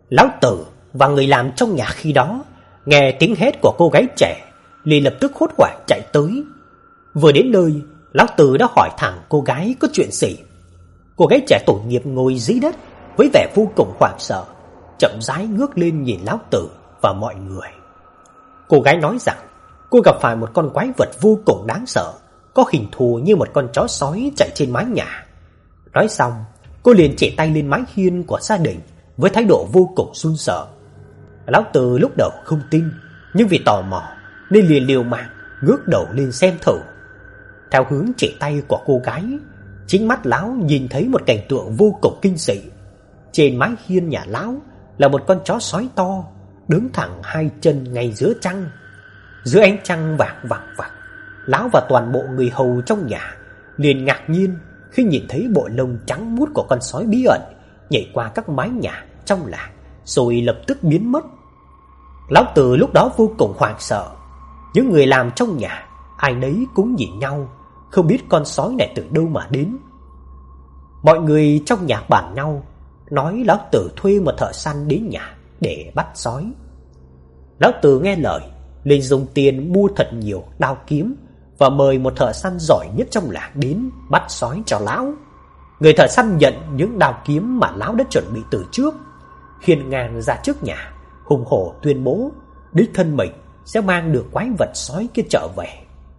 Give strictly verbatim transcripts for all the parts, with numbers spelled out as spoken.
Lão Tử và người làm trong nhà khi đó nghe tiếng hét của cô gái trẻ, liền lập tức hốt hoảng chạy tới. Vừa đến nơi, Lão Tử đã hỏi thẳng cô gái có chuyện gì. Cô gái trẻ tội nghiệp ngồi dưới đất với vẻ vô cùng hoảng sợ, chậm rãi ngước lên nhìn Lão Tử và mọi người. Cô gái nói rằng cô gặp phải một con quái vật vô cùng đáng sợ, có hình thù như một con chó sói chạy trên mái nhà. Nói xong, cô liền chỉ tay lên mái hiên của gia đình với thái độ vô cùng run sợ. Lão Tử lúc đầu không tin, nhưng vì tò mò nên liền liều mạng ngước đầu lên xem thử. Theo hướng chỉ tay của cô gái, chính mắt lão nhìn thấy một cảnh tượng vô cùng kinh dị. Trên mái hiên nhà lão là một con chó sói to, đứng thẳng hai chân ngay giữa trăng. Giữa ánh trăng vàng vàng vàng, lão và toàn bộ người hầu trong nhà liền ngạc nhiên khi nhìn thấy bộ lông trắng muốt của con sói bí ẩn nhảy qua các mái nhà trong làng rồi lập tức biến mất. Lão Tử lúc đó vô cùng hoảng sợ. Những người làm trong nhà ai nấy cũng nhìn nhau, không biết con sói này từ đâu mà đến. Mọi người trong nhà bàn nhau nói Lão Tử thuê một thợ săn đến nhà để bắt sói. Lão Tử nghe lời, liền dùng tiền mua thật nhiều đao kiếm và mời một thợ săn giỏi nhất trong làng đến bắt sói cho lão. Người thợ săn nhận những đao kiếm mà lão đã chuẩn bị từ trước, hiên ngang ra trước nhà, hùng hổ tuyên bố đích thân mình sẽ mang được quái vật sói kia trở về.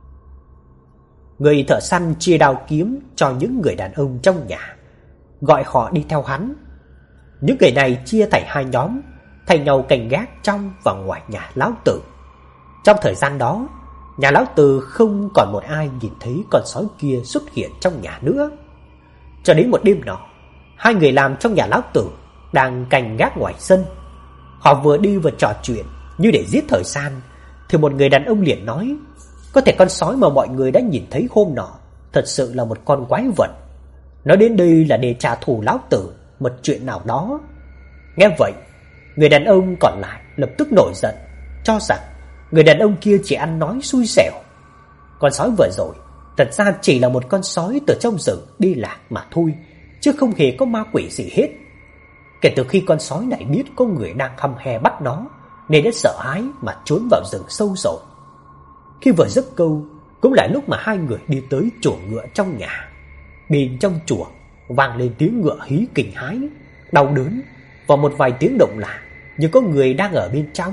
Người thợ săn chia đao kiếm cho những người đàn ông trong nhà, gọi họ đi theo hắn. Những người này chia thành hai nhóm, thay nhau canh gác trong và ngoài nhà Lão Tử. Trong thời gian đó, nhà Lão Tử không còn một ai nhìn thấy con sói kia xuất hiện trong nhà nữa. Cho đến một đêm nọ, hai người làm trong nhà Lão Tử đang canh gác ngoài sân. Họ vừa đi vừa trò chuyện như để giết thời gian, thì một người đàn ông liền nói, có thể con sói mà mọi người đã nhìn thấy hôm nọ thật sự là một con quái vật. Nó đến đây là để trả thù Lão Tử một chuyện nào đó. Nghe vậy, người đàn ông còn lại lập tức nổi giận, cho rằng người đàn ông kia chỉ ăn nói xui xẻo. Con sói vừa rồi thật ra chỉ là một con sói từ trong rừng đi lạc mà thôi, chứ không hề có ma quỷ gì hết. Kể từ khi con sói này biết có người đang hăm he bắt nó, nên đã sợ hãi mà trốn vào rừng sâu rồi. Khi vừa dứt câu, cũng là lúc mà hai người đi tới chuồng ngựa trong nhà. Bên trong chuồng vang lên tiếng ngựa hí kinh hãi, đau đớn và một vài tiếng động lạ như có người đang ở bên trong.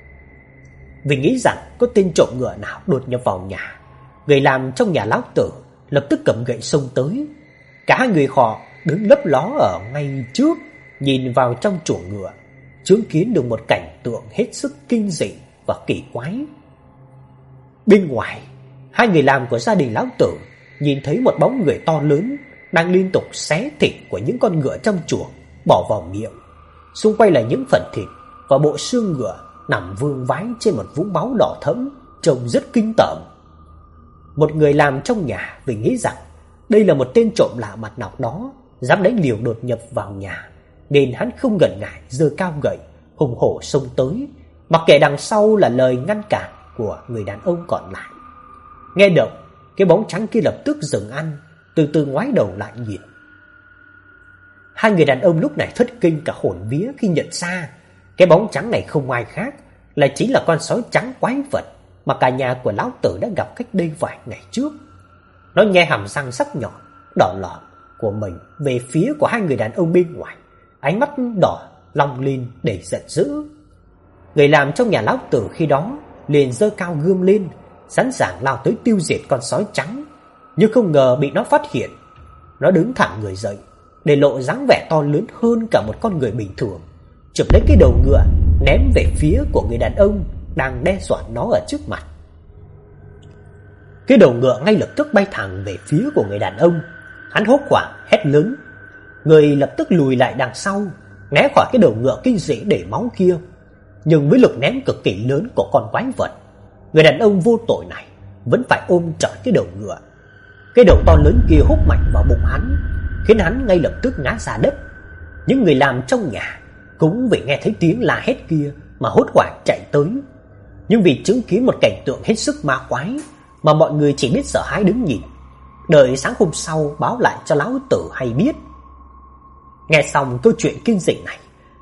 Vì nghĩ rằng có tên trộm ngựa nào đột nhập vào nhà, người làm trong nhà Lão Tử lập tức cầm gậy xông tới. Cả hai người họ đứng lấp ló ở ngay trước, nhìn vào trong chuồng ngựa, chứng kiến được một cảnh tượng hết sức kinh dị và kỳ quái. Bên ngoài, hai người làm của gia đình Lão Tử nhìn thấy một bóng người to lớn đang liên tục xé thịt của những con ngựa trong chuồng bỏ vào miệng. Xung quanh là những phần thịt và bộ xương ngựa nằm vương vãi trên một vũng máu đỏ thẫm, trông rất kinh tởm. Một người làm trong nhà vì nghĩ rằng đây là một tên trộm lạ mặt nào đó dám đánh liều đột nhập vào nhà, nên hắn không ngần ngại giơ cao gậy hùng hổ xông tới, mặc kệ đằng sau là lời ngăn cản của người đàn ông còn lại. Nghe động, cái bóng trắng kia lập tức dừng ăn, từ từ ngoái đầu lại nhìn. Hai người đàn ông lúc này thất kinh cả hồn vía khi nhận ra cái bóng trắng này không ai khác, lại chính là con sói trắng quái vật mà cả nhà của Lão Tử đã gặp cách đây vài ngày trước. Nó nhe hàm răng sắc nhọn đỏ lòm của mình về phía của hai người đàn ông bên ngoài, ánh mắt đỏ long lên để giận dữ. Người làm trong nhà Lão Tử khi đó liền giơ cao gươm lên, sẵn sàng lao tới tiêu diệt con sói trắng, nhưng không ngờ bị nó phát hiện. Nó đứng thẳng người dậy, để lộ dáng vẻ to lớn hơn cả một con người bình thường, chụp lấy cái đầu ngựa ném về phía của người đàn ông đang đe dọa nó ở trước mặt. Cái đầu ngựa ngay lập tức bay thẳng về phía của người đàn ông. Hắn hốt hoảng hét lớn, người lập tức lùi lại đằng sau, né khỏi cái đầu ngựa kinh dị để máu kia. Nhưng với lực ném cực kỳ lớn của con quái vật, người đàn ông vô tội này vẫn phải ôm trọn cái đầu ngựa. Cái đầu to lớn kia húc mạnh vào bụng hắn, khiến hắn ngay lập tức ngã ra đất. Những người làm trong nhà cũng vì nghe thấy tiếng la hét kia mà hốt hoảng chạy tới. Nhưng vì chứng kiến một cảnh tượng hết sức ma quái mà mọi người chỉ biết sợ hãi đứng nhìn, đợi sáng hôm sau báo lại cho Lão Tử hay biết. Nghe xong câu chuyện kinh dị này,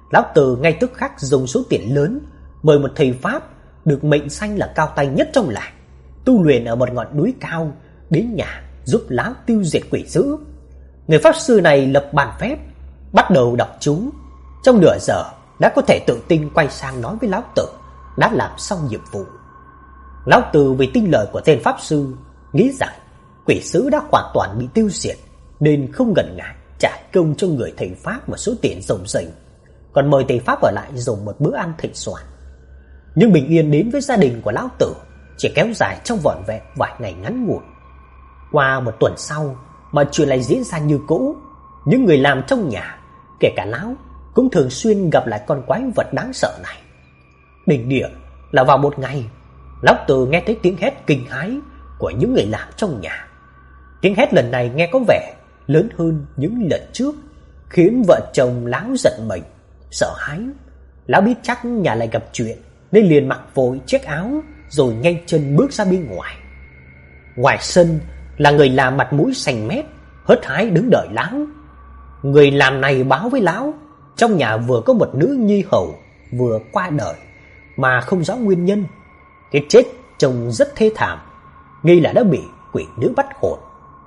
Lão Từ ngay tức khắc dùng số tiền lớn mời một thầy pháp được mệnh danh là cao tay nhất trong làng, tu luyện ở một ngọn núi cao, đến nhà giúp lão tiêu diệt quỷ dữ. Người pháp sư này lập bàn phép, bắt đầu đọc chú. Trong nửa giờ đã có thể tự tin quay sang nói với lão Tử đã làm xong nhiệm vụ. Lão Tử vì tin lời của tên pháp sư, nghĩ rằng quỷ dữ đã hoàn toàn bị tiêu diệt, nên không ngần ngại trả công cho người thầy pháp một số tiền ròng rành, còn mời thầy pháp ở lại dùng một bữa ăn thịnh soạn. Nhưng bình yên đến với gia đình của lão Tử chỉ kéo dài trong vỏn vẹn vài ngày ngắn ngủi. Qua một tuần sau, mọi chuyện lại diễn ra như cũ. Những người làm trong nhà, kể cả lão, cũng thường xuyên gặp lại con quái vật đáng sợ này. Đỉnh điểm là vào một ngày, lão Tử nghe thấy tiếng hét kinh hãi của những người làm trong nhà. Tiếng hét lần này nghe có vẻ lớn hơn những lần trước, khiến vợ chồng lão giật mình, sợ hãi. Lão biết chắc nhà lại gặp chuyện, nên liền mặc vội chiếc áo rồi nhanh chân bước ra bên ngoài. Ngoài sân là người làm mặt mũi xanh mét, hớt hái đứng đợi lão. Người làm này báo với lão, trong nhà vừa có một nữ nhi hầu vừa qua đời mà không rõ nguyên nhân. Cái chết trông rất thê thảm, nghi là đã bị quỷ nữ bắt hồn.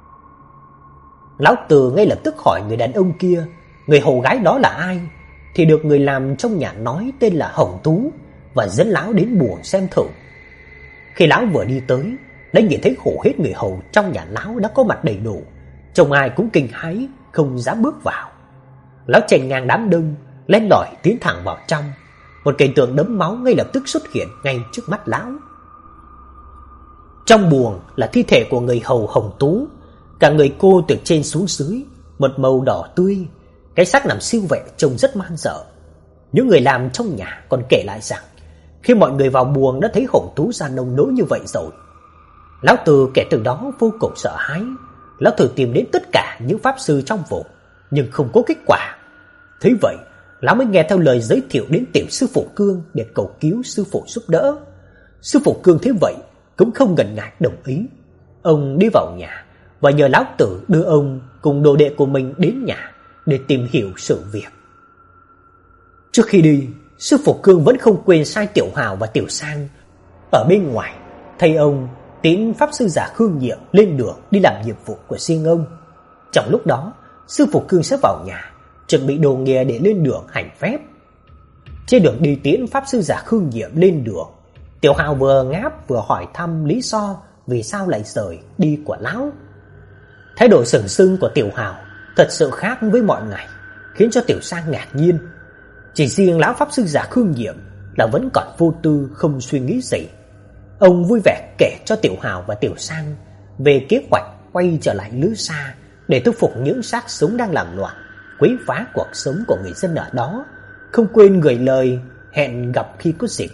Lão Từ ngay lập tức hỏi người đàn ông kia người hầu gái đó là ai, thì được người làm trong nhà nói tên là Hồng Tú và dẫn lão đến buồng xem thử. Khi lão vừa đi tới, đã nhìn thấy hầu hết người hầu trong nhà lão đã có mặt đầy đủ, trông ai cũng kinh hãi không dám bước vào. Lão chèn ngang đám đông, len lỏi tiến thẳng vào trong. Một cảnh tượng đẫm máu ngay lập tức xuất hiện ngay trước mắt lão. Trong buồng là thi thể của người hầu Hồng Tú, cả người cô từ trên xuống dưới một màu đỏ tươi, cái xác nằm siêu vẹo trông rất man rợ. Những người làm trong nhà còn kể lại rằng khi mọi người vào buồng đã thấy Hồng Tú ra nông nỗi như vậy rồi. Lão Từ kể từ đó vô cùng sợ hãi. Lão thử tìm đến tất cả những pháp sư trong vùng, nhưng không có kết quả. Thế vậy, lão mới nghe theo lời giới thiệu đến tiểu sư phụ Cương để cầu cứu sư phụ giúp đỡ. Sư phụ Cương thế vậy cũng không ngần ngại đồng ý. Ông đi vào nhà và nhờ lão Tử đưa ông cùng đồ đệ của mình đến nhà để tìm hiểu sự việc. Trước khi đi, sư phụ Cương vẫn không quên sai Tiểu Hào và Tiểu Sang ở bên ngoài thay ông tiến pháp sư giả Khương Nhiệm lên đường đi làm nhiệm vụ của riêng ông. Trong lúc đó, sư phụ Cương sẽ vào nhà chuẩn bị đồ nghề để lên đường hành phép. Trên đường đi tiễn pháp sư giả Khương Nhiệm lên đường, Tiểu Hào vừa ngáp vừa hỏi thăm lý do vì sao lại rời đi của lão. Thái độ sừng sững của Tiểu Hào thật sự khác với mọi ngày, khiến cho Tiểu Sang ngạc nhiên. Chỉ riêng lão pháp sư giả Khương Nhiệm là vẫn còn vô tư không suy nghĩ gì. Ông vui vẻ kể cho Tiểu Hào và Tiểu Sang về kế hoạch quay trở lại Lữ Sa để thu phục những xác sống đang làm loạn, quấy phá cuộc sống của người dân ở đó, không quên gửi lời hẹn gặp khi có dịp.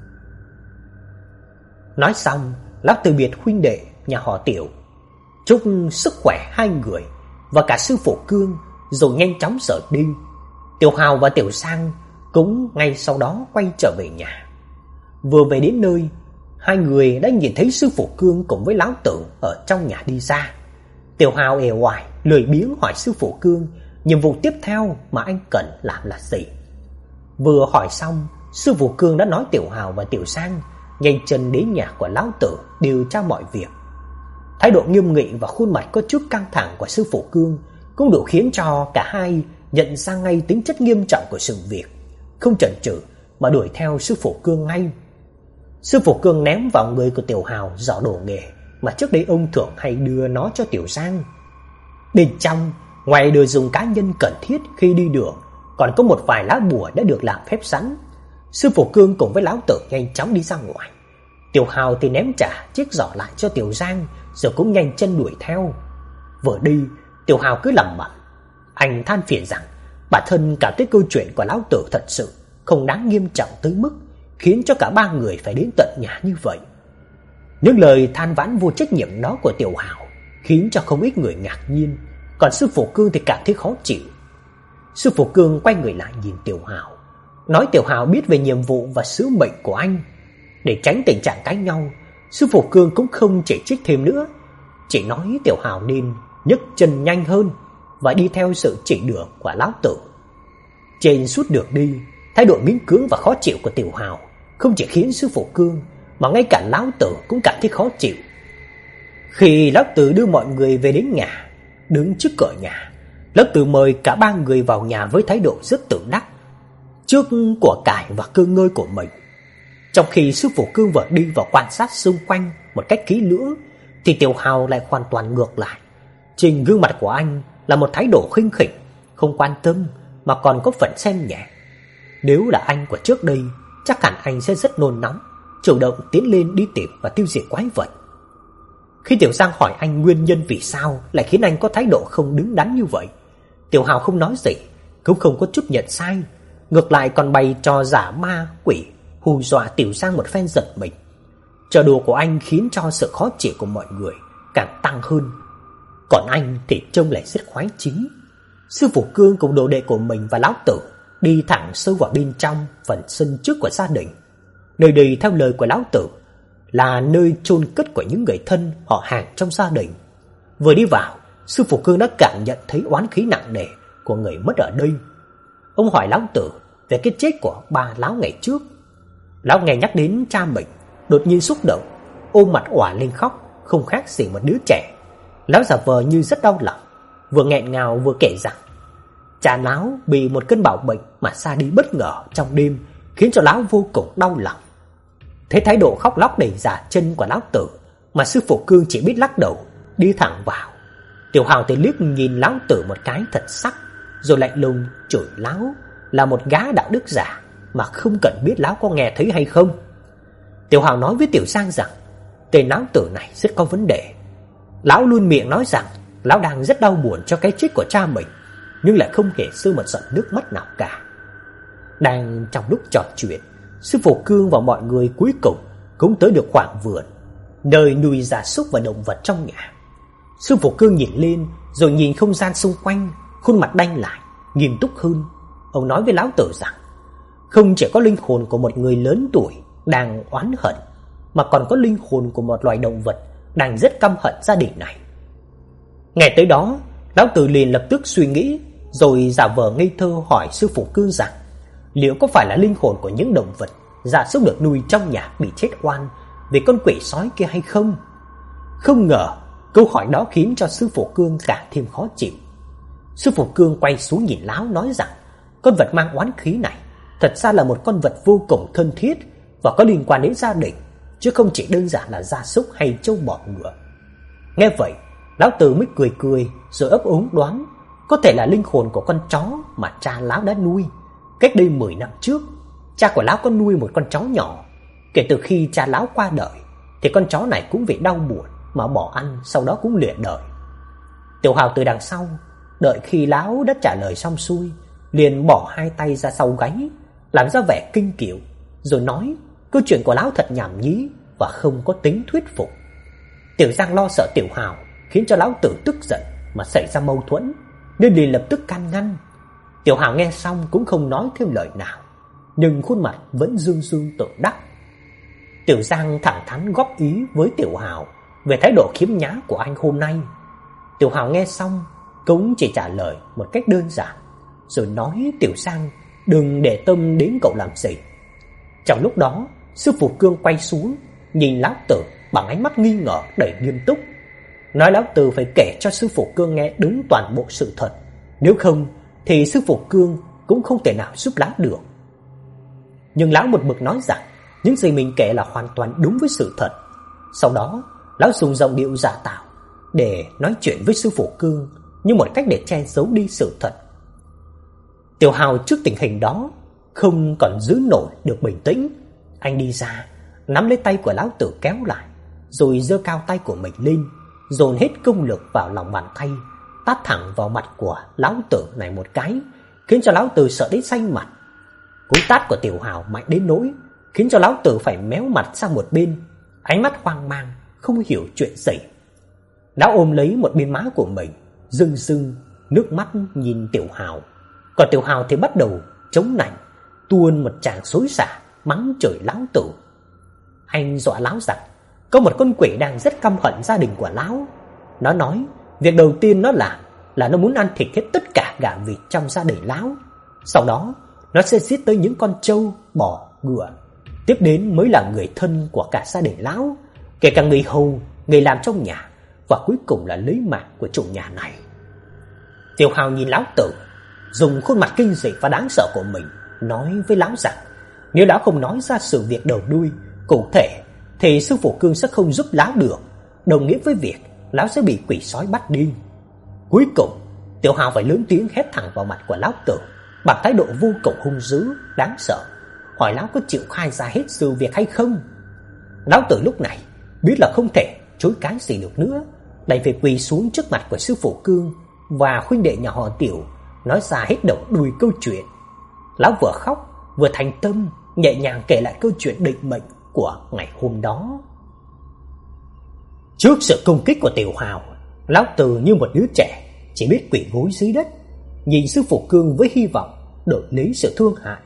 Nói xong, lão từ biệt huynh đệ nhà họ Tiểu, chúc sức khỏe hai người và cả sư phụ Cương, rồi nhanh chóng rời đi. Tiểu Hào và Tiểu Sang cũng ngay sau đó quay trở về nhà. Vừa về đến nơi, hai người đã nhìn thấy sư phụ Cương cùng với lão Tử ở trong nhà đi ra. Tiểu Hào ề oải lười biếng hỏi sư phụ Cương nhiệm vụ tiếp theo mà anh cần làm là gì. Vừa hỏi xong, sư phụ Cương đã nói Tiểu Hào và Tiểu Sang nhanh chân đến nhà của lão Tử điều tra mọi việc. Thái độ nghiêm nghị và khuôn mặt có chút căng thẳng của sư phụ Cương cũng đủ khiến cho cả hai nhận ra ngay tính chất nghiêm trọng của sự việc, không chần chừ mà đuổi theo sư phụ Cương ngay. Sư phụ Cương ném vào người của Tiểu Hào giỏ đồ nghề mà trước đây ông thường hay đưa nó cho Tiểu Sang. Bên trong, ngoài đồ dùng cá nhân cần thiết khi đi đường, còn có một vài lá bùa đã được làm phép sẵn. Sư phụ Cương cùng với lão Tử nhanh chóng đi ra ngoài. Tiểu Hào thì ném trả chiếc giỏ lại cho Tiểu Giang, rồi cũng nhanh chân đuổi theo. Vừa đi, Tiểu Hào cứ lẩm bẩm, anh than phiền rằng bản thân cảm thấy câu chuyện của lão Tử thật sự không đáng nghiêm trọng tới mức khiến cho cả ba người phải đến tận nhà như vậy. Những lời than vãn vô trách nhiệm đó của Tiểu Hào khiến cho không ít người ngạc nhiên, còn sư phụ Cương thì cảm thấy khó chịu. Sư phụ Cương quay người lại nhìn Tiểu Hào, nói Tiểu Hào biết về nhiệm vụ và sứ mệnh của anh. Để tránh tình trạng cãi nhau, sư phụ Cương cũng không chỉ trích thêm nữa, chỉ nói Tiểu Hào nên nhấc chân nhanh hơn và đi theo sự chỉ đường của lão Tử. Trên suốt đường đi, thái độ miễn cưỡng và khó chịu của Tiểu Hào không chỉ khiến sư phụ Cương mà ngay cả lão tử cũng cảm thấy khó chịu. Khi lão tử đưa mọi người về đến nhà, đứng trước cửa nhà, lão tử mời cả ba người vào nhà với thái độ rất tự đắc trước của cải và cơ ngơi của mình. Trong khi sư phụ Cương vừa đi vào quan sát xung quanh một cách kỹ lưỡng, thì Tiểu Hào lại hoàn toàn ngược lại. Trên gương mặt của anh là một thái độ khinh khỉnh, không quan tâm mà còn có phần xem nhẹ. Nếu là anh của trước đây, chắc hẳn anh sẽ rất nôn nóng, chủ động tiến lên đi tìm và tiêu diệt quái vật. Khi Tiểu Giang hỏi anh nguyên nhân vì sao lại khiến anh có thái độ không đứng đắn như vậy, Tiểu Hào không nói gì, cũng không có chút nhận sai, ngược lại còn bày trò giả ma quỷ hù dọa Tiểu Giang một phen giật mình. Trò đùa của anh khiến cho sự khó chịu của mọi người càng tăng hơn. Còn anh thì trông lại rất khoái chí. Sư phụ Cương cùng đồ đệ của mình và lão tử đi thẳng sâu vào bên trong phần sân trước của gia đình. Nơi đây theo lời của lão tử là nơi chôn cất của những người thân họ hàng trong gia đình. Vừa đi vào, sư phụ Cương đã cảm nhận thấy oán khí nặng nề của người mất ở đây. Ông hỏi lão tử về cái chết của ba lão ngày trước. Lão nghe nhắc đến cha mình, đột nhiên xúc động, ôm mặt òa lên khóc, không khác gì một đứa trẻ. Lão giả vờ như rất đau lòng, vừa nghẹn ngào vừa kể rằng cha lão bị một cơn bạo bệnh mà xa đi bất ngờ trong đêm, khiến cho lão vô cùng đau lòng. Thấy thái độ khóc lóc đầy dả chân của lão tử mà sư phụ Cương chỉ biết lắc đầu, đi thẳng vào. Tiểu Hào thì liếc nhìn lão tử một cái thật sắc, rồi lạnh lùng chửi lão là một gã đạo đức giả mà không cần biết lão có nghe thấy hay không. Tiểu Hào nói với Tiểu Giang rằng tên lão tử này rất có vấn đề. Lão luôn miệng nói rằng lão đang rất đau buồn cho cái chết của cha mình, nhưng lại không hề rơi một giọt nước mắt nào cả. Đang trong lúc trò chuyện, sư phụ Cương và mọi người cuối cùng cũng tới được khoảng vườn, nơi nuôi gia súc và động vật trong nhà. Sư phụ Cương nhìn lên rồi nhìn không gian xung quanh, khuôn mặt đanh lại, nghiêm túc hơn. Ông nói với lão tử rằng không chỉ có linh hồn của một người lớn tuổi đang oán hận, mà còn có linh hồn của một loài động vật đang rất căm hận gia đình này. Nghe tới đó, lão tử liền lập tức suy nghĩ, rồi giả vờ ngây thơ hỏi sư phụ Cương rằng liệu có phải là linh hồn của những động vật gia súc được nuôi trong nhà bị chết oan vì con quỷ sói kia hay không. Không ngờ câu hỏi đó khiến cho sư phụ Cương càng thêm khó chịu. Sư phụ Cương quay xuống nhìn lão nói rằng con vật mang oán khí này thật ra là một con vật vô cùng thân thiết và có liên quan đến gia đình, chứ không chỉ đơn giản là gia súc hay trâu bò ngựa. Nghe vậy, lão tử mới cười cười rồi ấp úng đoán có thể là linh hồn của con chó mà cha lão đã nuôi. Cách đây mười năm trước, cha của lão có nuôi một con chó nhỏ. Kể từ khi cha lão qua đời thì con chó này cũng vì đau buồn mà bỏ ăn, sau đó cũng lìa đời. Tiểu Hào từ đằng sau, đợi khi lão đã trả lời xong xuôi, liền bỏ hai tay ra sau gáy, làm ra vẻ kinh kiệu, rồi nói câu chuyện của lão thật nhảm nhí và không có tính thuyết phục. Tiểu Giang lo sợ Tiểu Hào khiến cho lão tử tức giận mà xảy ra mâu thuẫn, nên liền lập tức can ngăn. Tiểu Hào nghe xong cũng không nói thêm lời nào, nhưng khuôn mặt vẫn dương dương tự đắc. Tiểu Giang thẳng thắn góp ý với Tiểu Hào về thái độ khiếm nhã của anh hôm nay. Tiểu Hào nghe xong cũng chỉ trả lời một cách đơn giản, rồi nói Tiểu Giang đừng để tâm đến cậu làm gì. Trong lúc đó, sư phụ Cương quay xuống nhìn lão tử bằng ánh mắt nghi ngờ đầy nghiêm túc, nói lão tử phải kể cho sư phụ Cương nghe đúng toàn bộ sự thật, nếu không thì sư phụ Cương cũng không thể nào giúp lão được. Nhưng lão một mực nói rằng những gì mình kể là hoàn toàn đúng với sự thật. Sau đó, lão dùng giọng điệu giả tạo để nói chuyện với sư phụ Cương như một cách để che giấu đi sự thật. Tiểu Hào trước tình hình đó không còn giữ nổi được bình tĩnh. Anh đi ra, nắm lấy tay của lão tử kéo lại, rồi giơ cao tay của mình lên, dồn hết công lực vào lòng bàn tay, tát thẳng vào mặt của lão tử này một cái, khiến cho lão tử sợ đến xanh mặt. Cú tát của Tiểu Hào mạnh đến nỗi khiến cho lão tử phải méo mặt sang một bên, ánh mắt hoang mang, không hiểu chuyện gì. Lão ôm lấy một bên má của mình, rưng rưng nước mắt nhìn Tiểu Hào. Còn Tiểu Hào thì bắt đầu chống nạnh, tuôn một tràng xối xả, mắng chửi lão tử. Anh dọa lão rằng có một con quỷ đang rất căm hận gia đình của lão. Nó nói việc đầu tiên nó làm là nó muốn ăn thịt hết tất cả gà vịt trong gia đình lão. Sau đó, nó sẽ giết tới những con trâu, bò, ngựa. Tiếp đến mới là người thân của cả gia đình lão, kể cả người hầu, người làm trong nhà, và cuối cùng là lấy mạng của chủ nhà này. Tiểu Hào nhìn lão tử, dùng khuôn mặt kinh dị và đáng sợ của mình nói với lão rằng nếu lão không nói ra sự việc đầu đuôi cụ thể thì sư phụ Cương sẽ không giúp lão được, đồng nghĩa với việc lão sẽ bị quỷ sói bắt đi. Cuối cùng, Tiểu Hào phải lớn tiếng hét thẳng vào mặt của lão tử bằng thái độ vô cùng hung dữ, đáng sợ, hỏi lão có chịu khai ra hết sự việc hay không. Lão tử lúc này biết là không thể chối cái gì được nữa, đành phải quỳ xuống trước mặt của sư phụ Cương và huynh đệ nhà họ Tiểu, nói ra hết đầu đuôi câu chuyện. Lão vừa khóc vừa thành tâm nhẹ nhàng kể lại câu chuyện định mệnh của ngày hôm đó. Trước sự công kích của Tiểu Hào, lão Từ như một đứa trẻ chỉ biết quỳ gối dưới đất, nhìn sư phụ Cương với hy vọng đổi lấy sự thương hại.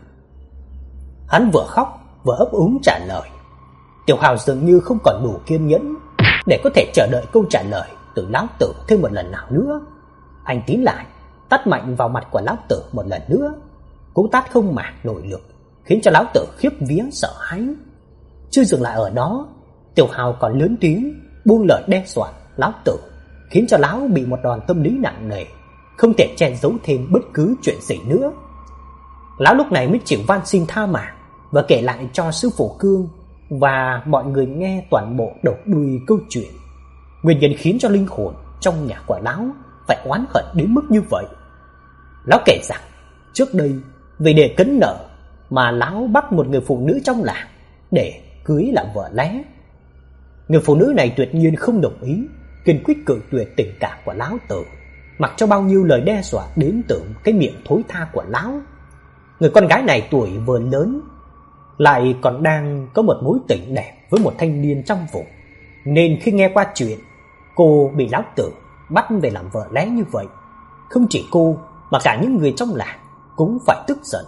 Hắn vừa khóc vừa ấp úng trả lời. Tiểu Hào dường như không còn đủ kiên nhẫn để có thể chờ đợi câu trả lời từ lão Tử thêm một lần nào nữa. Anh tiến lại, tát mạnh vào mặt của lão Tử một lần nữa. Cú tát không màng nội lực, khiến cho lão Tử khiếp vía sợ hãi. Chưa dừng lại ở đó, Tiểu Hào còn lớn tiếng buông lời đe dọa lão Tử, khiến cho lão bị một đòn tâm lý nặng nề, không thể che giấu thêm bất cứ chuyện gì nữa. Lão lúc này mới chịu van xin tha mạng và kể lại cho sư phụ Cương và mọi người nghe toàn bộ đầu đuôi câu chuyện. Nguyên nhân khiến cho linh hồn trong nhà của lão phải oán hận đến mức như vậy. Lão kể rằng trước đây vì để cấn nợ mà lão bắt một người phụ nữ trong làng để cưới làm vợ lẽ. Người phụ nữ này tuyệt nhiên không đồng ý, kiên quyết cự tuyệt tình cảm của lão Tử, mặc cho bao nhiêu lời đe dọa đến từ cái miệng thối tha của lão. Người con gái này tuổi vừa lớn, lại còn đang có một mối tình đẹp với một thanh niên trong vùng, nên khi nghe qua chuyện cô bị lão Tử bắt về làm vợ lẽ như vậy, không chỉ cô mà cả những người trong làng cũng phải tức giận.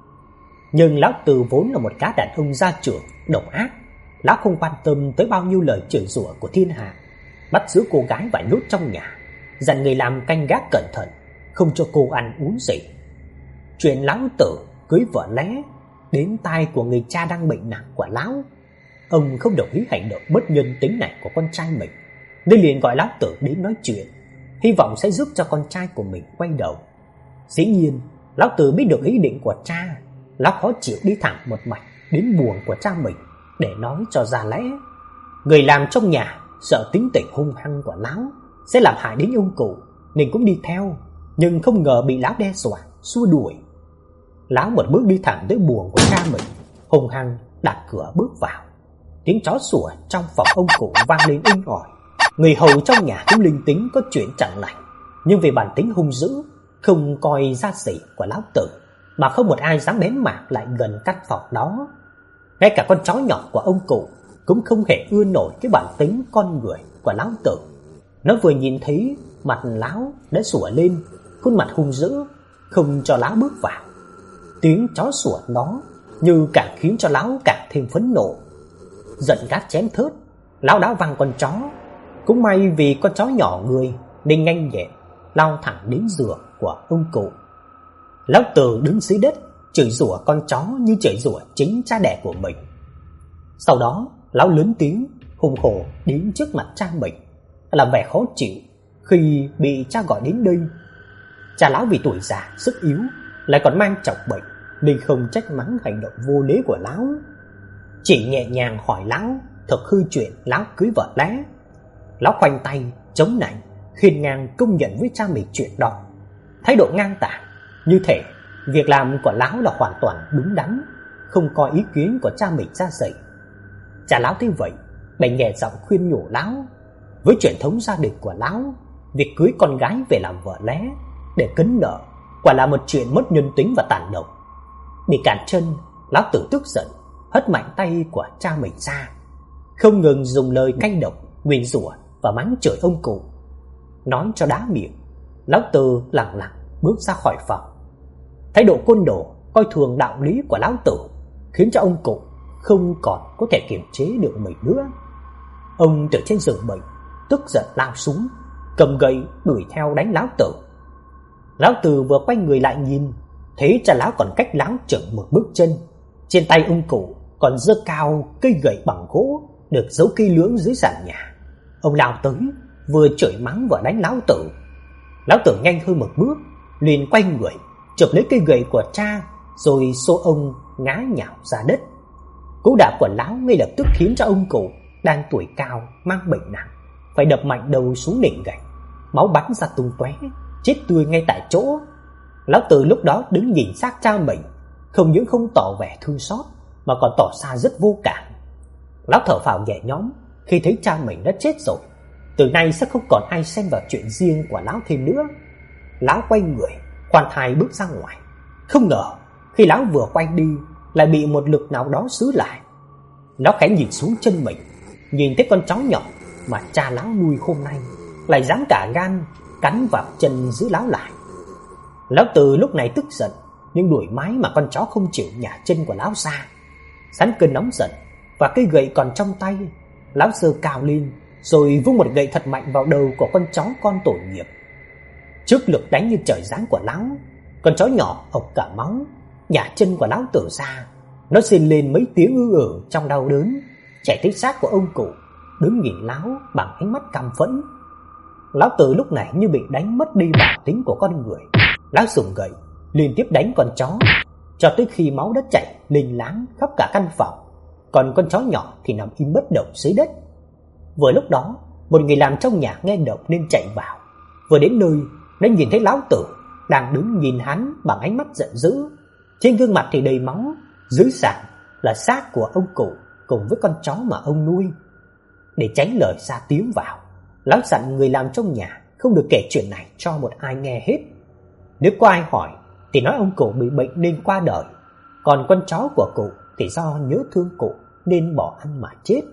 Nhưng lão Tử vốn là một gã đàn ông gia trưởng độc ác, lão không quan tâm tới bao nhiêu lời chửi rủa của thiên hạ, bắt giữ cô gái phải nhốt trong nhà, dặn người làm canh gác cẩn thận, không cho cô ăn uống gì. Chuyện lão Tử cưới vợ lẽ đến tai của người cha đang bệnh nặng của lão. Ông không đồng ý hành động bất nhân tính này của con trai mình, nên liền gọi lão Tử đến nói chuyện, hy vọng sẽ giúp cho con trai của mình quay đầu. Dĩ nhiên, lão Tử biết được ý định của cha, lão khó chịu đi thẳng một mạch đến buồng của cha mình để nói cho ra lẽ. Người làm trong nhà sợ tính tình hung hăng của lão sẽ làm hại đến ông cụ, nên cũng đi theo, nhưng không ngờ bị lão đe dọa xua đuổi. Lão một bước đi thẳng tới buồng của cha mình, hung hăng đạp cửa bước vào. Tiếng chó sủa trong phòng ông cụ vang lên inh ỏi. Người hầu trong nhà cũng linh tính có chuyện chẳng lành, nhưng vì bản tính hung dữ, không coi ra gì của lão Tử, mà không một ai dám bén mảng lại gần căn phòng đó. Ngay cả con chó nhỏ của ông cụ cũng không hề ưa nổi cái bản tính con người của lão Tử. Nó vừa nhìn thấy mặt lão đã sủa lên, khuôn mặt hung dữ, không cho lão bước vào. Tiếng chó sủa đó như càng khiến cho lão càng thêm phẫn nộ. Giận gắt chém thớt, lão đá văng con chó. Cũng may vì con chó nhỏ người nên nhanh nhẹn lao thẳng đến giường của ông cụ. Lão Tử đứng dưới đất chửi rủa con chó như chửi rủa chính cha đẻ của mình. Sau đó lão lớn tiếng hùng hổ đến trước mặt cha mình, làm vẻ khó chịu khi bị cha gọi đến đây. Cha lão vì tuổi già sức yếu, lại còn mang trọng bệnh, nên không trách mắng hành động vô lễ của lão, chỉ nhẹ nhàng hỏi lão thực hư chuyện lão cưới vợ lẽ. Lão khoanh tay chống nạnh, hiên ngang công nhận với cha mình chuyện đó, thái độ ngang tàng, như thể việc làm của lão là hoàn toàn đúng đắn, không coi ý kiến của cha mình ra gì. Cha lão thấy vậy, bèn nhẹ giọng khuyên nhủ lão. Với truyền thống gia đình của lão, việc cưới con gái về làm vợ lẽ để cấn nợ quả là một chuyện mất nhân tính và tàn độc. Bị cản chân, lão Tử tức giận hất mạnh tay của cha mình ra, không ngừng dùng lời cay độc, nguyền rủa và mắng chửi ông cụ. Nói cho đá miệng, lão Tử lặng lặng bước ra khỏi phòng. Thái độ côn đồ, coi thường đạo lý của lão Tử khiến cho ông cụ không còn có thể kiềm chế được mình nữa. Ông từ trên giường bệnh tức giận lao xuống, cầm gậy đuổi theo đánh lão Tử. Lão Tử vừa quay người lại nhìn, Thế cha lão còn cách lão chừng một bước chân. Trên tay ông cụ còn giơ cao cây gậy bằng gỗ được giấu kỹ lưỡng dưới sàn nhà. Ông lao tới, vừa chửi mắng vừa đánh lão tử. Lão tử nhanh hơn một bước, liền quay người chụp lấy cây gậy của cha, rồi xô ông ngã nhào ra đất. Cú đạp của lão ngay lập tức khiến cho ông cụ đang tuổi cao mang bệnh nặng phải đập mạnh đầu xuống nền gạch, máu bắn ra tung tóe, chết tươi ngay tại chỗ. Lão tử lúc đó đứng nhìn xác cha mình, không những không tỏ vẻ thương xót mà còn tỏ ra rất vô cảm. Lão thở phào nhẹ nhõm khi thấy cha mình đã chết rồi. Từ nay sẽ không còn ai xen vào chuyện riêng của lão thêm nữa. Lão quay người, khoan thai bước ra ngoài. Không ngờ khi lão vừa quay đi lại bị một lực nào đó xứ lại. Lão khẽ nhìn xuống chân mình, nhìn thấy con chó nhỏ mà cha lão nuôi hôm nay lại dám cả gan cắn vào chân giữ lão lại. Lão Từ lúc này tức giận, nhưng đuổi mái mà con chó không chịu nhả chân của lão ra. Sẵn cơn nóng giận và cây gậy còn trong tay, lão giơ cao lên rồi vung một gậy thật mạnh vào đầu của con chó con tội nghiệp. Trước lực đánh như trời giáng của lão, con chó nhỏ ộc cả máu, nhả chân của lão Tử ra. Nó rên lên mấy tiếng ư ử trong đau đớn, chạy tới xác của ông cụ, đứng nhìn lão bằng ánh mắt căm phẫn. Lão Tử lúc này như bị đánh mất đi bản tính của con người. Lão dùng gậy liên tiếp đánh con chó cho tới khi máu đã chảy lênh láng khắp cả căn phòng, còn con chó nhỏ thì nằm im bất động dưới đất. Vừa lúc đó, một người làm trong nhà nghe động nên chạy vào. Vừa đến nơi, đã nhìn thấy lão Tử đang đứng nhìn hắn bằng ánh mắt giận dữ. Trên gương mặt thì đầy máu, dưới sàn là xác của ông cụ cùng với con chó mà ông nuôi. Để tránh lời ra tiếng vào, lão dặn người làm trong nhà không được kể chuyện này cho một ai nghe hết. Nếu có ai hỏi thì nói ông cụ bị bệnh nên qua đời, còn con chó của cụ thì do nhớ thương cụ nên bỏ ăn mà chết.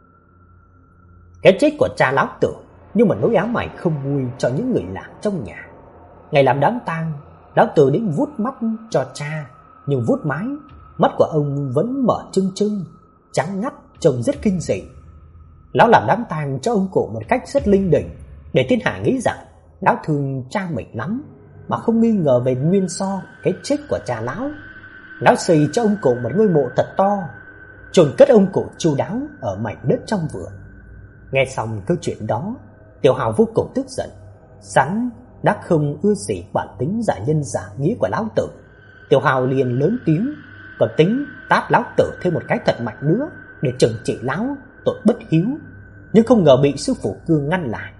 Cái chết của cha lão Tử như một nỗi ám ảnh không vui cho những người làm trong nhà. Ngày làm đám tang, lão Tử đến vuốt mắt cho cha, nhưng vuốt mái, mắt của ông vẫn mở trưng trưng, trắng ngắt, trông rất kinh dị. Lão làm đám tang cho ông cụ một cách rất linh đình, để thiên hạ nghĩ rằng lão thương cha mình lắm, mà không nghi ngờ về nguyên do cái chết của cha lão. Lão xây cho ông cụ một ngôi mộ thật to, chôn cất ông cụ chu đáo ở mảnh đất trong vườn. Nghe xong câu chuyện đó, Tiểu Hào vô cùng tức giận. Sẵn đã không ưa gì bản tính giả nhân giả nghĩa của lão Tử, Tiểu Hào liền lớn tiếng, còn tính tát lão Tử thêm một cái thật mạnh nữa để trừng trị lão tội bất hiếu, nhưng không ngờ bị sư phụ Cương ngăn lại.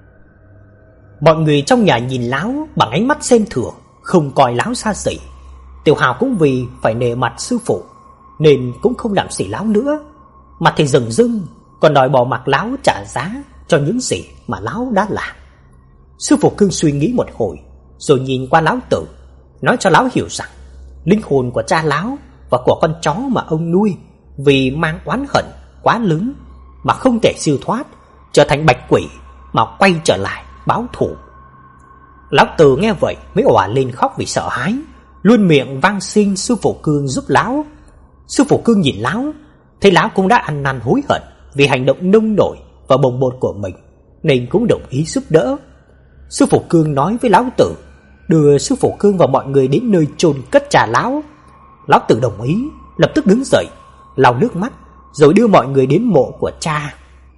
Mọi người trong nhà nhìn lão bằng ánh mắt xem thường, không coi lão xa xỉ. Tiểu Hào cũng vì phải nể mặt sư phụ nên cũng không làm xỉ lão nữa, mà thì dừng dưng còn đòi bỏ mặc lão trả giá cho những gì mà lão đã làm. Sư phụ Cương suy nghĩ một hồi rồi nhìn qua lão Tử, nói cho lão hiểu rằng linh hồn của cha lão và của con chó mà ông nuôi vì mang oán hận quá lớn mà không thể siêu thoát, trở thành bạch quỷ mà quay trở lại báo thù. Lão Tử nghe vậy mới òa lên khóc vì sợ hãi, luôn miệng van xin sư phụ Cương giúp lão. Sư phụ Cương nhìn lão, thấy lão cũng đã ăn năn hối hận vì hành động nông nổi và bồng bột của mình, nên cũng đồng ý giúp đỡ. Sư phụ Cương nói với lão Tử đưa sư phụ Cương và mọi người đến nơi chôn cất cha lão. Lão Tử đồng ý, lập tức đứng dậy, lau nước mắt rồi đưa mọi người đến mộ của cha.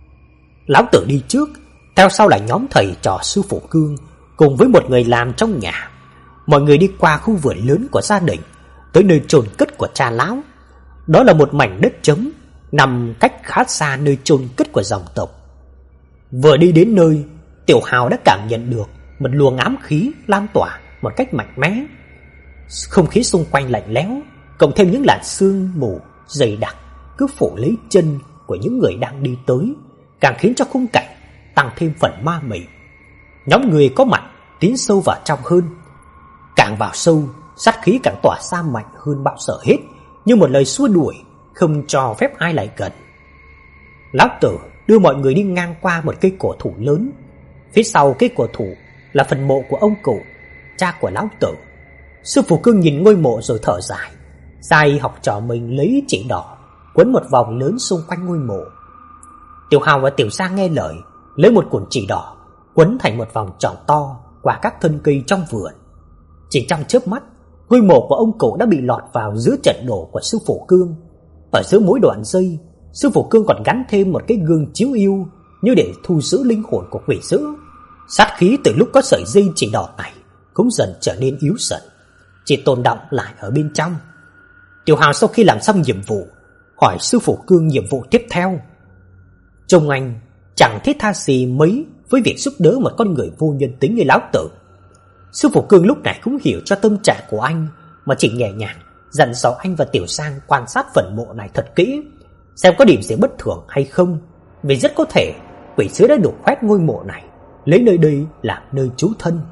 Lão Tử đi trước, theo sau là nhóm thầy trò sư phụ Cương cùng với một người làm trong nhà. Mọi người đi qua khu vườn lớn của gia đình, tới nơi chôn cất của cha lão. Đó là một mảnh đất trống nằm cách khá xa nơi chôn cất của dòng tộc. Vừa đi đến nơi, Tiểu Hào đã cảm nhận được một luồng ám khí lan tỏa một cách mạnh mẽ. Không khí xung quanh lạnh lẽo, cộng thêm những làn sương mù dày đặc cứ phủ lấy chân của những người đang đi tới, càng khiến cho khung cảnh tăng thêm phần ma mị. Nhóm người có mặt tiến sâu vào trong hơn. Càng vào sâu, sát khí càng tỏa ra mạnh hơn bao giờ hết, như một lời xua đuổi, không cho phép ai lại gần. Lão Tử đưa mọi người đi ngang qua một cây cổ thụ lớn. Phía sau cây cổ thụ là phần mộ của ông cụ, cha của lão Tử. Sư phụ Cương nhìn ngôi mộ rồi thở dài, sai học trò mình lấy chỉ đỏ quấn một vòng lớn xung quanh ngôi mộ. Tiểu Hào và Tiểu Giang nghe lời, lấy một cuộn chỉ đỏ quấn thành một vòng tròn to qua các thân cây trong vườn. Chỉ trong chớp mắt, Ngôi mộ của ông cụ đã bị lọt vào giữa trận đồ của sư phụ Cương. Ở giữa mỗi đoạn dây, sư phụ Cương còn gắn thêm một cái gương chiếu yêu như để thu giữ linh hồn của quỷ dữ. Sát khí từ lúc có sợi dây chỉ đỏ này cũng dần trở nên yếu dần, chỉ tồn đọng lại ở bên trong. Tiểu Hào sau khi làm xong nhiệm vụ, hỏi sư phụ Cương nhiệm vụ tiếp theo. Trông anh chẳng thiết tha gì mấy với việc giúp đỡ một con người vô nhân tính như lão tử. Sư phụ Cương lúc này cũng hiểu cho tâm trạng của anh, mà chỉ nhẹ nhàng dặn dò anh và Tiểu Sang quan sát phần mộ này thật kỹ, xem có điểm gì bất thường hay không, vì rất có thể quỷ sứ đã đục khoét ngôi mộ này, lấy nơi đây làm nơi trú thân.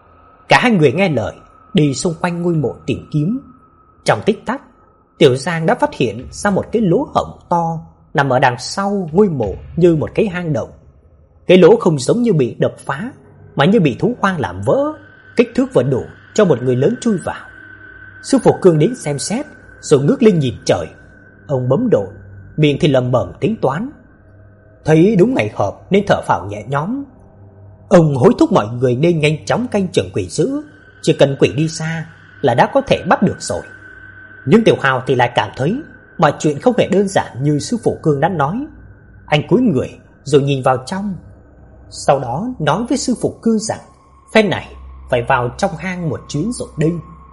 Cả hai người nghe lời, đi xung quanh ngôi mộ tìm kiếm. Trong tích tắc, Tiểu Giang đã phát hiện ra một cái lỗ hổng to nằm ở đằng sau ngôi mộ như một cái hang động. Cái lỗ không giống như bị đập phá, mà như bị thú hoang làm vỡ, kích thước vừa đủ cho một người lớn chui vào. Sư phụ Cương đến xem xét, rồi ngước lên nhìn trời. Ông bấm độn, miệng thì lẩm bẩm tính toán. Thấy đúng ngày hợp nên thở phào nhẹ nhõm. Ông hối thúc mọi người nên nhanh chóng canh chừng quỷ dữ, chỉ cần quỷ đi xa là đã có thể bắt được rồi. Nhưng Tiểu Hào thì lại cảm thấy mọi chuyện không hề đơn giản như sư phụ Cương đã nói. Anh cúi người rồi nhìn vào trong, sau đó nói với sư phụ Cương rằng phen này phải vào trong hang một chuyến rồi đây.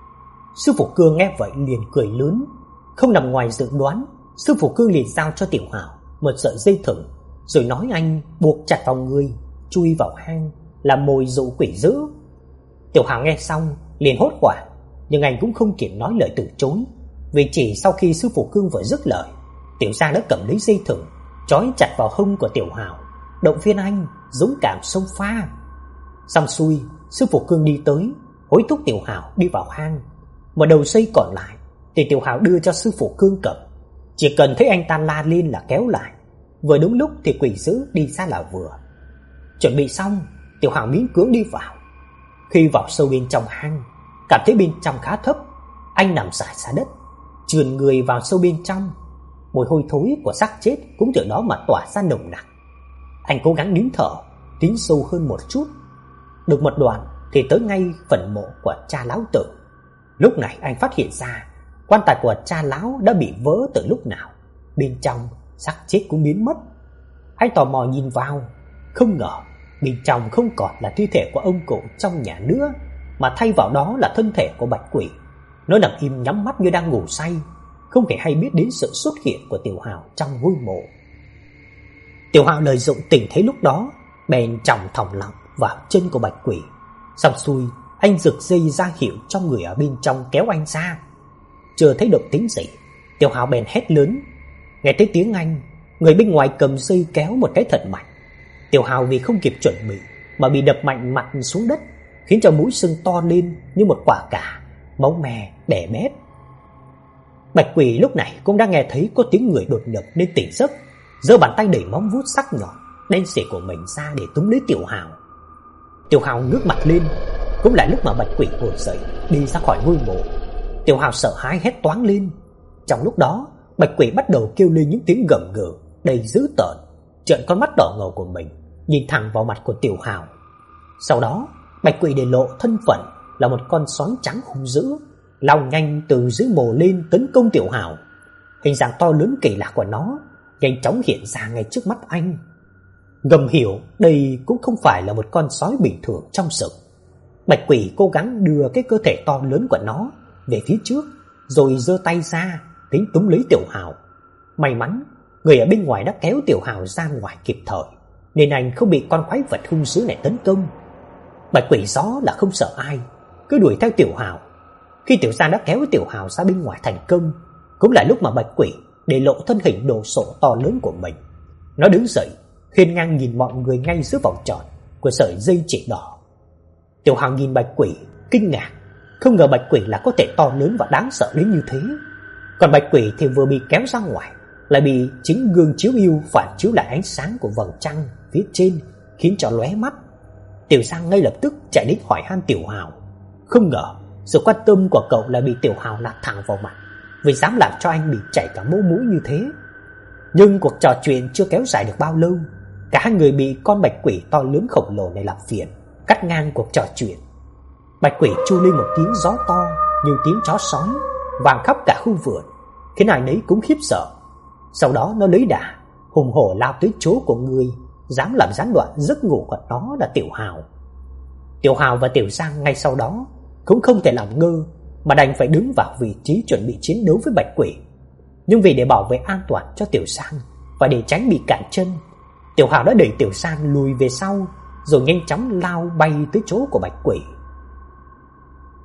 Sư phụ Cương nghe vậy liền cười lớn. Không nằm ngoài dự đoán, sư phụ Cương liền giao cho Tiểu Hào một sợi dây thừng, rồi nói anh buộc chặt vào người, chui vào hang làm mồi dụ quỷ dữ. Tiểu Hào nghe xong liền hốt hoảng, nhưng anh cũng không kịp nói lời từ chối, vì chỉ sau khi sư phụ Cương vừa dứt lời, Tiểu Giang đã cầm lấy dây thừng trói chặt vào hông của Tiểu Hào, động viên anh dũng cảm xông pha. Xong xuôi, sư phụ Cương đi tới, hối thúc Tiểu Hào đi vào hang. Một đầu dây còn lại thì Tiểu Hào đưa cho sư phụ Cương cầm, chỉ cần thấy anh ta la lên là kéo lại. Vừa đúng lúc thì quỷ dữ đi xa là vừa. Chuẩn bị xong, Tiểu Hào miễn cưỡng đi vào. Khi vào sâu bên trong hang, cảm thấy bên trong khá thấp, anh nằm rải ra đất, trườn người vào sâu bên trong. Mùi hôi thối của xác chết cũng từ đó mà tỏa ra nồng nặc. Anh cố gắng nín thở, tiến sâu hơn một chút. Được một đoạn thì tới ngay phần mộ của cha lão Tử. Lúc này anh phát hiện ra quan tài của cha lão đã bị vỡ từ lúc nào, bên trong xác chết cũng biến mất. Anh tò mò nhìn vào, không ngờ bên trong không còn là thi thể của ông cụ trong nhà nữa, mà thay vào đó là thân thể của bạch quỷ. Nó nằm im nhắm mắt như đang ngủ say, không hề hay biết đến sự xuất hiện của Tiểu Hào trong ngôi mộ. Tiểu Hào lợi dụng tình thế lúc đó, bèn chòng thòng lọng vào chân của bạch quỷ. Xong xuôi, anh giật dây ra hiệu cho người ở bên trong kéo anh ra. Chưa thấy động tĩnh gì, Tiểu Hào bèn hét lớn. Nghe thấy tiếng anh, người bên ngoài cầm dây kéo một cái thật mạnh. Tiểu Hào vì không kịp chuẩn bị mà bị đập mạnh mặt xuống đất, khiến cho mũi sưng to lên như một quả cà, máu me bè bét. Bạch quỷ lúc này cũng đã nghe thấy có tiếng người đột nhập nên tỉnh giấc, giơ bàn tay đầy móng vuốt sắc nhọn đen sì của mình ra để túm lấy Tiểu Hào. Tiểu Hào ngước mặt lên, cũng là lúc mà bạch quỷ ngồi dậy đi ra khỏi ngôi mộ. Tiểu Hào sợ hãi hét toáng lên. Trong lúc đó, bạch quỷ bắt đầu kêu lên những tiếng gầm gừ đầy dữ tợn, trợn con mắt đỏ ngầu của mình nhìn thẳng vào mặt của Tiểu Hào. Sau đó, bạch quỷ để lộ thân phận là một con sói trắng hung dữ, lao nhanh từ dưới mồ lên tấn công Tiểu Hào. Hình dạng to lớn kỳ lạ của nó nhanh chóng hiện ra ngay trước mắt anh. Ngầm hiểu đây cũng không phải là một con sói bình thường trong rừng. Bạch quỷ cố gắng đưa cái cơ thể to lớn của nó về phía trước, rồi giơ tay ra tính túm lấy Tiểu Hào. May mắn người ở bên ngoài đã kéo Tiểu Hào ra ngoài kịp thời, nên anh không bị con quái vật hung dữ này tấn công. Bạch quỷ gió là không sợ ai, cứ đuổi theo Tiểu Hào. Khi Tiểu Giang đã kéo Tiểu Hào ra bên ngoài thành công, cũng là lúc mà bạch quỷ để lộ thân hình đồ sộ to lớn của mình. Nó đứng dậy, hiên ngang nhìn mọi người ngay giữa vòng tròn của sợi dây chỉ đỏ. Tiểu Hào nhìn bạch quỷ kinh ngạc, không ngờ bạch quỷ là có thể to lớn và đáng sợ đến như thế. Còn bạch quỷ thì vừa bị kéo ra ngoài, lại bị chính gương chiếu yêu phản chiếu lại ánh sáng của vầng trăng phía trên, khiến cho lóe mắt. Tiểu Giang ngay lập tức chạy đến hỏi han Tiểu Hào. Không ngờ sự quan tâm của cậu lại bị Tiểu Hào nạt thẳng vào mặt, vì dám làm cho anh bị chảy cả máu mũi như thế. Nhưng cuộc trò chuyện chưa kéo dài được bao lâu, cả hai người bị con bạch quỷ to lớn khổng lồ này làm phiền, cắt ngang cuộc trò chuyện. Bạch quỷ chu lên một tiếng gió to như tiếng chó sói vang khắp cả khu vườn, khiến ai nấy cũng khiếp sợ. Sau đó nó lấy đà, hùng hổ lao tới chỗ của người dám làm gián đoạn giấc ngủ của nó là Tiểu Hào. Tiểu Hào và Tiểu Giang ngay sau đó cũng không thể làm ngơ mà đành phải đứng vào vị trí chuẩn bị chiến đấu với Bạch Quỷ. Nhưng vì để bảo vệ an toàn cho Tiểu Giang và để tránh bị cản chân, Tiểu Hào đã đẩy Tiểu Giang lùi về sau rồi nhanh chóng lao bay tới chỗ của Bạch Quỷ.